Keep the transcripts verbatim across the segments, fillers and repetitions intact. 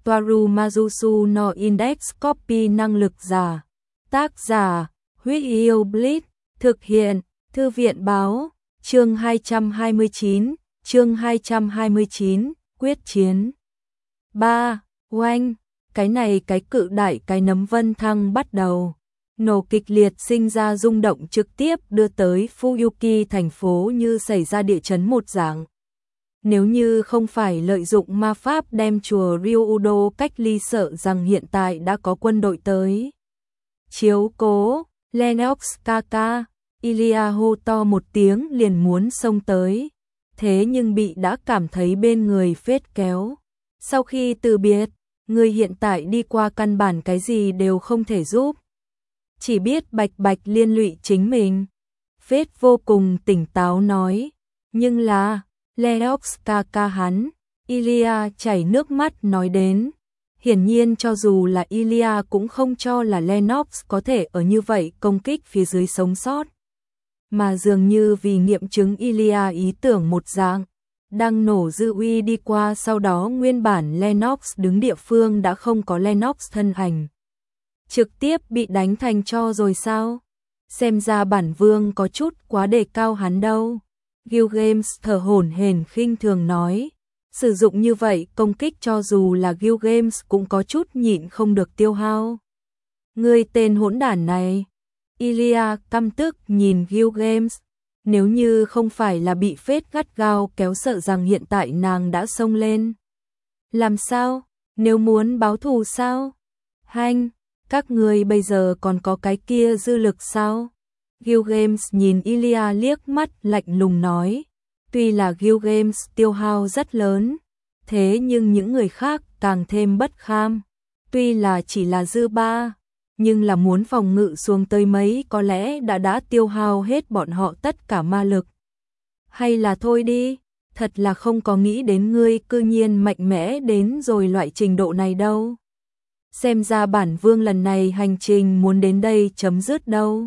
Toaru Majusu no Index Copy năng lực giả. Tác giả, Huyết Yêu Blitz, thực hiện, Thư viện báo, chương hai trăm hai mươi chín, chương hai trăm hai mươi chín, quyết chiến. ba. Oanh, cái này cái cự đại cái nấm vân thăng bắt đầu. Nổ kịch liệt sinh ra rung động trực tiếp đưa tới Fuyuki thành phố như xảy ra địa chấn một dạng. Nếu như không phải lợi dụng ma pháp đem chùa Ryudo cách ly sợ rằng hiện tại đã có quân đội tới. Chiếu cố, Lennox Kaka, Ilia hô to một tiếng liền muốn xông tới. Thế nhưng bị đã cảm thấy bên người phết kéo. Sau khi từ biệt, người hiện tại đi qua căn bản cái gì đều không thể giúp. Chỉ biết bạch bạch liên lụy chính mình. Phết vô cùng tỉnh táo nói. Nhưng là, Lennox Kaka hắn, Ilia chảy nước mắt nói đến. Hiển nhiên cho dù là Ilia cũng không cho là Lennox có thể ở như vậy công kích phía dưới sống sót. Mà dường như vì nghiệm chứng Ilia ý tưởng một dạng, đang nổ dư uy đi qua sau đó nguyên bản Lennox đứng địa phương đã không có Lennox thân ảnh. Trực tiếp bị đánh thành cho rồi sao? Xem ra bản vương có chút quá đề cao hắn đâu. Gilgamesh thở hổn hển khinh thường nói. Sử dụng như vậy công kích cho dù là Gilgamesh cũng có chút nhịn không được tiêu hao. Ngươi tên hỗn đản này. Ilia căm tức nhìn Gilgamesh. Nếu như không phải là bị phết gắt gao kéo sợ rằng hiện tại nàng đã xông lên. Làm sao? Nếu muốn báo thù sao? Hanh, các người bây giờ còn có cái kia dư lực sao? Gilgamesh nhìn Ilia liếc mắt lạnh lùng nói. Tuy là Gilgamesh tiêu hao rất lớn, thế nhưng những người khác càng thêm bất kham. Tuy là chỉ là dư ba, nhưng là muốn phòng ngự xuống tới mấy có lẽ đã đã tiêu hao hết bọn họ tất cả ma lực. Hay là thôi đi, thật là không có nghĩ đến ngươi cư nhiên mạnh mẽ đến rồi loại trình độ này đâu. Xem ra bản vương lần này hành trình muốn đến đây chấm dứt đâu.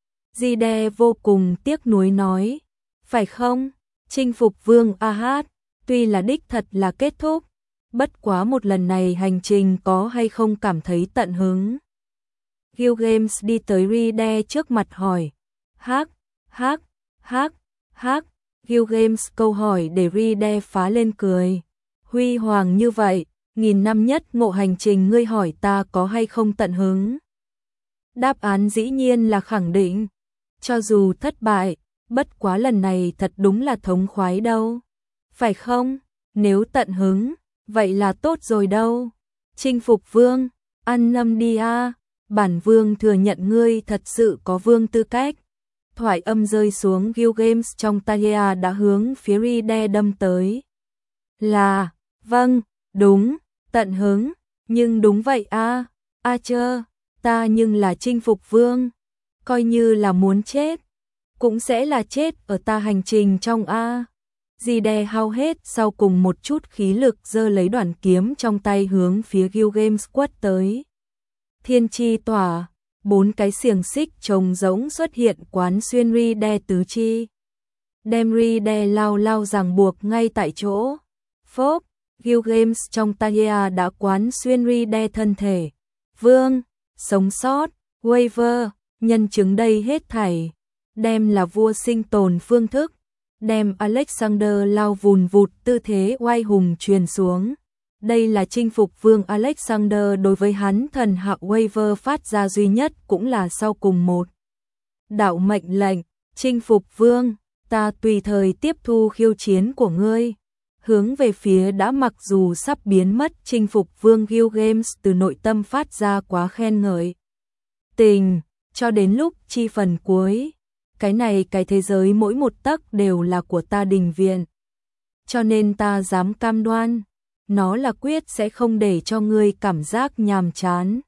Zide vô cùng tiếc nuối nói, phải không? Chinh phục vương Ahad, tuy là đích thật là kết thúc, bất quá một lần này hành trình có hay không cảm thấy tận hứng. Gilgamesh đi tới Ride trước mặt hỏi, hắc, hắc, hắc, hắc, Gilgamesh câu hỏi để Ride phá lên cười. Huy hoàng như vậy, nghìn năm nhất ngộ hành trình ngươi hỏi ta có hay không tận hứng. Đáp án dĩ nhiên là khẳng định, cho dù thất bại, bất quá lần này thật đúng là thống khoái đâu. Phải không? Nếu tận hứng, vậy là tốt rồi đâu. Chinh phục vương, ăn nâm đi a, bản vương thừa nhận ngươi thật sự có vương tư cách. Thoại âm rơi xuống Gilgamesh trong Talia đã hướng phía Ride đâm tới. Là, vâng, đúng, tận hứng, nhưng đúng vậy a, a chơ, ta nhưng là chinh phục vương, coi như là muốn chết, cũng sẽ là chết ở ta hành trình trong a. Ride hao hết sau cùng một chút khí lực giơ lấy đoạn kiếm trong tay hướng phía Gilgamesh quất tới. Thiên chi tỏa, bốn cái xiềng xích trông giống xuất hiện quán xuyên Ride tứ chi. Đem Ride lao lao ràng buộc ngay tại chỗ. Phốp, Gilgamesh trong Talia đã quán xuyên Ride thân thể. Vương, sống sót, Waver, nhân chứng đây hết thảy. Đem là vua sinh tồn phương thức. Đem Alexander lao vùn vụt tư thế oai hùng truyền xuống. Đây là chinh phục vương Alexander đối với hắn thần hạ Waver phát ra duy nhất cũng là sau cùng một. Đạo mệnh lệnh, chinh phục vương, ta tùy thời tiếp thu khiêu chiến của ngươi. Hướng về phía đã mặc dù sắp biến mất chinh phục vương Gilgamesh từ nội tâm phát ra quá khen ngợi. Tình, cho đến lúc chi phần cuối. Cái này cái thế giới mỗi một tấc đều là của ta đình viện. Cho nên ta dám cam đoan, nó là quyết sẽ không để cho ngươi cảm giác nhàm chán.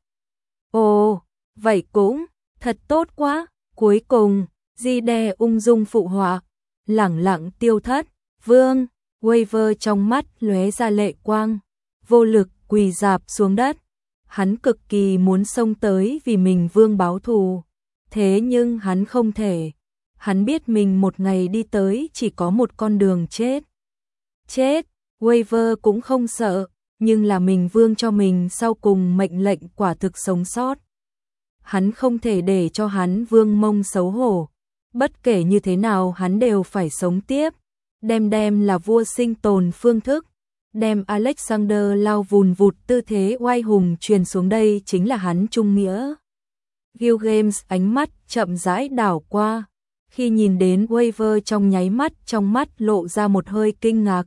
Ồ, vậy cũng, thật tốt quá. Cuối cùng, Ride ung dung phụ họa, lẳng lặng tiêu thất. Vương, Waver trong mắt lóe ra lệ quang, vô lực quỳ rạp xuống đất. Hắn cực kỳ muốn xông tới vì mình vương báo thù, thế nhưng hắn không thể. Hắn biết mình một ngày đi tới chỉ có một con đường chết. Chết, Waver cũng không sợ, nhưng là mình vương cho mình sau cùng mệnh lệnh quả thực sống sót. Hắn không thể để cho hắn vương mông xấu hổ, bất kể như thế nào hắn đều phải sống tiếp, đem đem là vua sinh tồn phương thức, đem Alexander lao vùn vụt tư thế oai hùng truyền xuống đây chính là hắn trung nghĩa. Gilgamesh ánh mắt chậm rãi đảo qua, khi nhìn đến Waver trong nháy mắt trong mắt lộ ra một hơi kinh ngạc.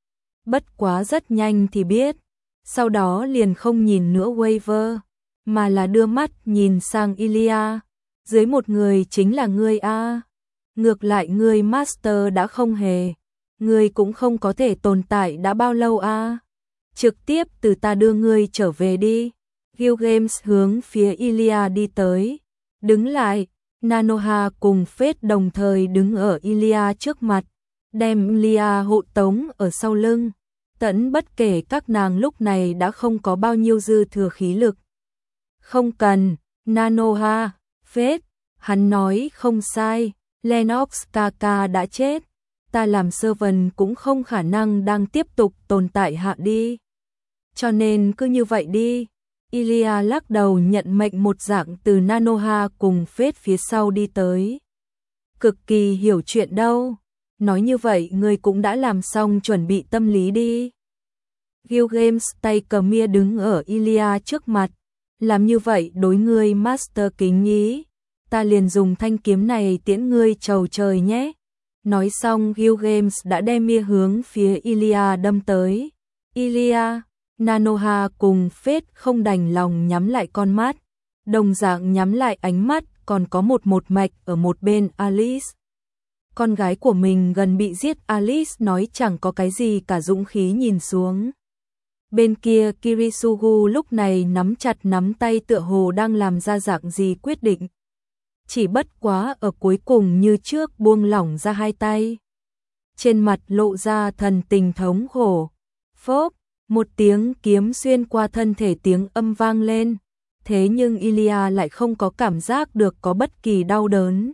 Bất quá rất nhanh thì biết, sau đó liền không nhìn nữa Waver, mà là đưa mắt nhìn sang Ilia, dưới một người chính là ngươi a. Ngược lại ngươi Master đã không hề, ngươi cũng không có thể tồn tại đã bao lâu a. Trực tiếp từ ta đưa ngươi trở về đi. Gilgamesh hướng phía Ilia đi tới, đứng lại, Nanoha cùng Phết đồng thời đứng ở Ilia trước mặt, đem Ilia hộ tống ở sau lưng, tẫn bất kể các nàng lúc này đã không có bao nhiêu dư thừa khí lực. Không cần, Nanoha, Phết, hắn nói không sai, Lennox Kaka đã chết, ta làm servant cũng không khả năng đang tiếp tục tồn tại hạ đi. Cho nên cứ như vậy đi. Ilia lắc đầu nhận mệnh một dạng từ Nanoha cùng Phết phía sau đi tới. Cực kỳ hiểu chuyện đâu. Nói như vậy ngươi cũng đã làm xong chuẩn bị tâm lý đi. Gilgamesh tay cầm mia đứng ở Ilia trước mặt. Làm như vậy đối ngươi Master kính ý. Ta liền dùng thanh kiếm này tiễn ngươi trầu trời nhé. Nói xong Gilgamesh đã đem mia hướng phía Ilia đâm tới. Ilia, Nanoha cùng Phết không đành lòng nhắm lại con mắt, đồng dạng nhắm lại ánh mắt, còn có một một mạch ở một bên Alice. Con gái của mình gần bị giết, Alice nói chẳng có cái gì cả dũng khí nhìn xuống. Bên kia Kirisugu lúc này nắm chặt nắm tay tựa hồ đang làm ra dạng gì quyết định. Chỉ bất quá ở cuối cùng như trước buông lỏng ra hai tay. Trên mặt lộ ra thần tình thống khổ. Phốp, một tiếng kiếm xuyên qua thân thể tiếng âm vang lên. Thế nhưng Ilia lại không có cảm giác được có bất kỳ đau đớn.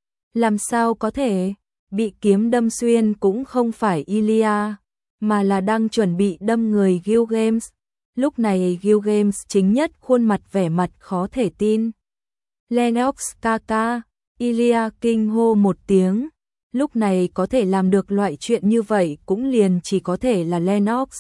Làm sao có thể, bị kiếm đâm xuyên cũng không phải Ilia, mà là đang chuẩn bị đâm người Gilgamesh. Lúc này Gilgamesh chính nhất khuôn mặt vẻ mặt khó thể tin. Lennox Kaka, Ilia kinh hô một tiếng. Lúc này có thể làm được loại chuyện như vậy cũng liền chỉ có thể là Lennox.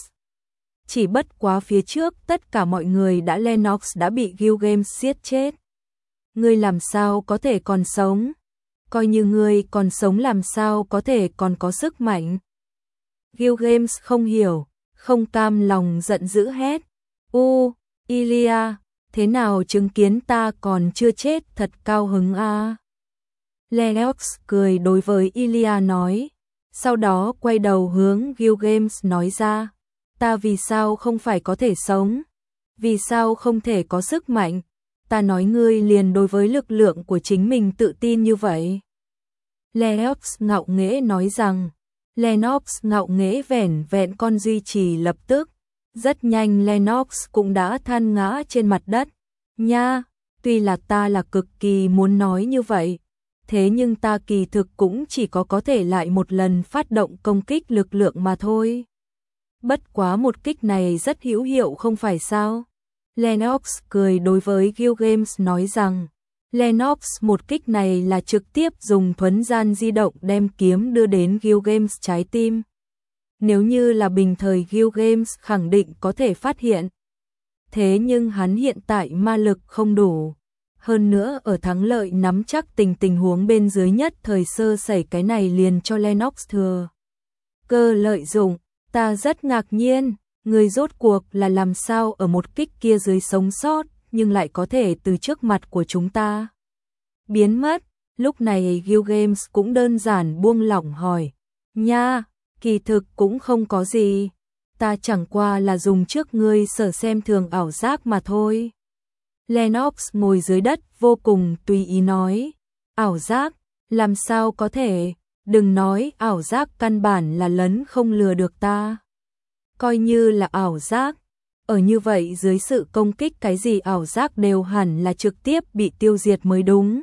Chỉ bất quá phía trước tất cả mọi người đã Lennox đã bị Gilgamesh giết chết. Ngươi làm sao có thể còn sống? Coi như ngươi còn sống làm sao có thể còn có sức mạnh? Gilgamesh không hiểu, không cam lòng giận dữ hét. U, Ilia, thế nào chứng kiến ta còn chưa chết thật cao hứng a. Lennox cười đối với Ilia nói, sau đó quay đầu hướng Gilgamesh nói ra, ta vì sao không phải có thể sống? Vì sao không thể có sức mạnh? Ta nói ngươi liền đối với lực lượng của chính mình tự tin như vậy. Lennox ngạo nghễ nói rằng, Lennox ngạo nghễ vẻn vẹn con duy trì lập tức. Rất nhanh Lennox cũng đã than ngã trên mặt đất. Nha, tuy là ta là cực kỳ muốn nói như vậy, thế nhưng ta kỳ thực cũng chỉ có có thể lại một lần phát động công kích lực lượng mà thôi. Bất quá một kích này rất hữu hiệu không phải sao? Lennox cười đối với Gilgamesh nói rằng, Lennox một kích này là trực tiếp dùng thuấn gian di động đem kiếm đưa đến Gilgamesh trái tim. Nếu như là bình thời Gilgamesh khẳng định có thể phát hiện. Thế nhưng hắn hiện tại ma lực không đủ. Hơn nữa ở thắng lợi nắm chắc tình tình huống bên dưới nhất thời sơ sẩy cái này liền cho Lennox thừa cơ lợi dụng. Ta rất ngạc nhiên, người rốt cuộc là làm sao ở một kích kia dưới sống sót, nhưng lại có thể từ trước mặt của chúng ta biến mất. Lúc này Gilgamesh cũng đơn giản buông lỏng hỏi, nha, kỳ thực cũng không có gì, ta chẳng qua là dùng trước ngươi sở xem thường ảo giác mà thôi. Lennox ngồi dưới đất vô cùng tùy ý nói, ảo giác, làm sao có thể, đừng nói ảo giác, căn bản là lấn không lừa được ta. Coi như là ảo giác, ở như vậy dưới sự công kích cái gì ảo giác đều hẳn là trực tiếp bị tiêu diệt mới đúng.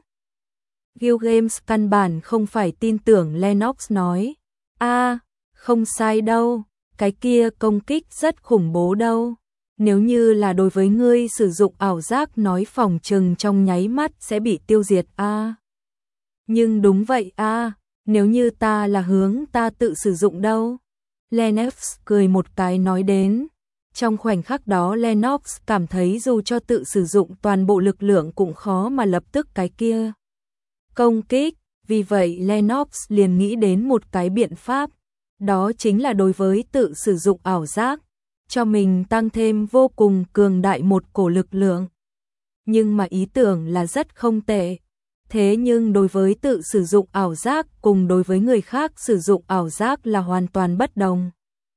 Gilgamesh căn bản không phải tin tưởng Lennox nói, a, không sai đâu, cái kia công kích rất khủng bố đâu. Nếu như là đối với ngươi sử dụng ảo giác nói phòng trừng trong nháy mắt sẽ bị tiêu diệt a. À. Nhưng đúng vậy a, à, nếu như ta là hướng ta tự sử dụng đâu? Lennox cười một cái nói đến. Trong khoảnh khắc đó Lennox cảm thấy dù cho tự sử dụng toàn bộ lực lượng cũng khó mà lập tức cái kia công kích, vì vậy Lennox liền nghĩ đến một cái biện pháp, đó chính là đối với tự sử dụng ảo giác, cho mình tăng thêm vô cùng cường đại một cổ lực lượng. Nhưng mà ý tưởng là rất không tệ. Thế nhưng đối với tự sử dụng ảo giác cùng đối với người khác sử dụng ảo giác là hoàn toàn bất đồng.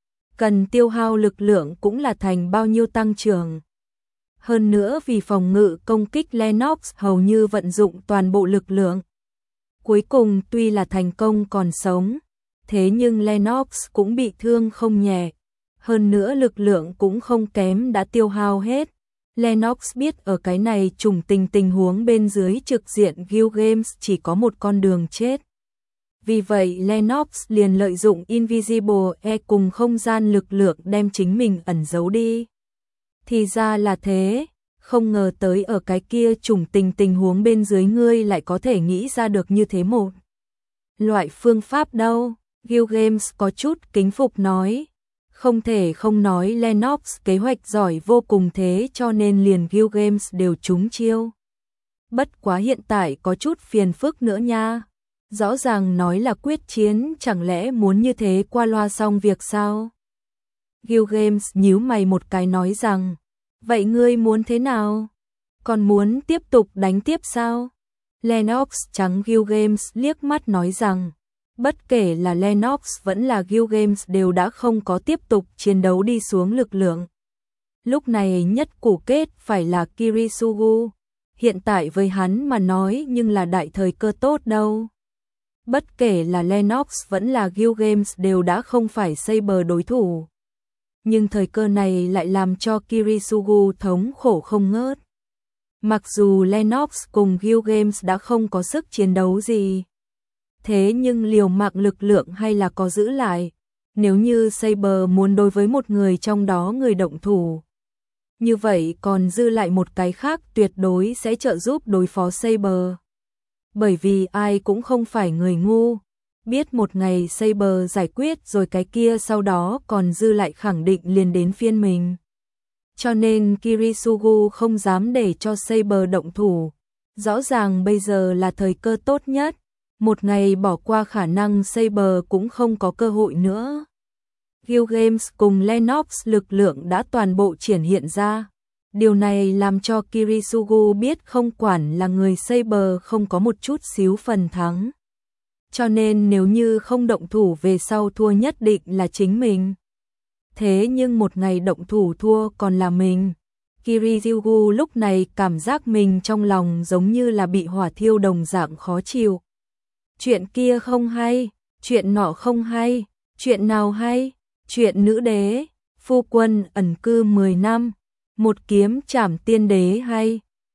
Cần tiêu hao lực lượng cũng là thành bao nhiêu tăng trưởng. Hơn nữa vì phòng ngự công kích Lennox hầu như vận dụng toàn bộ lực lượng. Cuối cùng tuy là thành công còn sống, thế nhưng Lennox cũng bị thương không nhẹ. Hơn nữa lực lượng cũng không kém đã tiêu hao hết. Lennox biết ở cái này trùng tình tình huống bên dưới trực diện Guild Games chỉ có một con đường chết. Vì vậy Lennox liền lợi dụng Invisible E cùng không gian lực lượng đem chính mình ẩn giấu đi. Thì ra là thế, không ngờ tới ở cái kia trùng tình tình huống bên dưới ngươi lại có thể nghĩ ra được như thế một loại phương pháp đâu. Guild Games có chút kính phục nói. Không thể không nói Lennox kế hoạch giỏi vô cùng thế cho nên liền Guild Games đều trúng chiêu. Bất quá hiện tại có chút phiền phức nữa nha. Rõ ràng nói là quyết chiến, chẳng lẽ muốn như thế qua loa xong việc sao? Guild Games nhíu mày một cái nói rằng, vậy ngươi muốn thế nào? Còn muốn tiếp tục đánh tiếp sao? Lennox trắng Guild Games liếc mắt nói rằng, bất kể là Lennox vẫn là Guild Games đều đã không có tiếp tục chiến đấu đi xuống lực lượng. Lúc này nhất củ kết phải là Kirisugu, hiện tại với hắn mà nói nhưng là đại thời cơ tốt đâu. Bất kể là Lennox vẫn là Guild Games đều đã không phải Saber đối thủ. Nhưng thời cơ này lại làm cho Kirisugu thống khổ không ngớt. Mặc dù Lennox cùng Guild Games đã không có sức chiến đấu gì, thế nhưng liều mạng lực lượng hay là có giữ lại. Nếu như Saber muốn đối với một người trong đó người động thủ, như vậy còn dư lại một cái khác tuyệt đối sẽ trợ giúp đối phó Saber. Bởi vì ai cũng không phải người ngu, biết một ngày Saber giải quyết rồi cái kia sau đó còn dư lại khẳng định liền đến phiên mình. Cho nên Kirisugu không dám để cho Saber động thủ. Rõ ràng bây giờ là thời cơ tốt nhất. Một ngày bỏ qua khả năng Saber cũng không có cơ hội nữa. Guild Games cùng Lennox lực lượng đã toàn bộ triển hiện ra. Điều này làm cho Kirisugu biết không quản là người Saber không có một chút xíu phần thắng. Cho nên nếu như không động thủ về sau thua nhất định là chính mình. Thế nhưng một ngày động thủ thua còn là mình. Kirisugu lúc này cảm giác mình trong lòng giống như là bị hỏa thiêu đồng dạng khó chịu. Chuyện kia không hay, chuyện nọ không hay, chuyện nào hay, chuyện nữ đế, phu quân ẩn cư mười năm, một kiếm trảm tiên đế hay,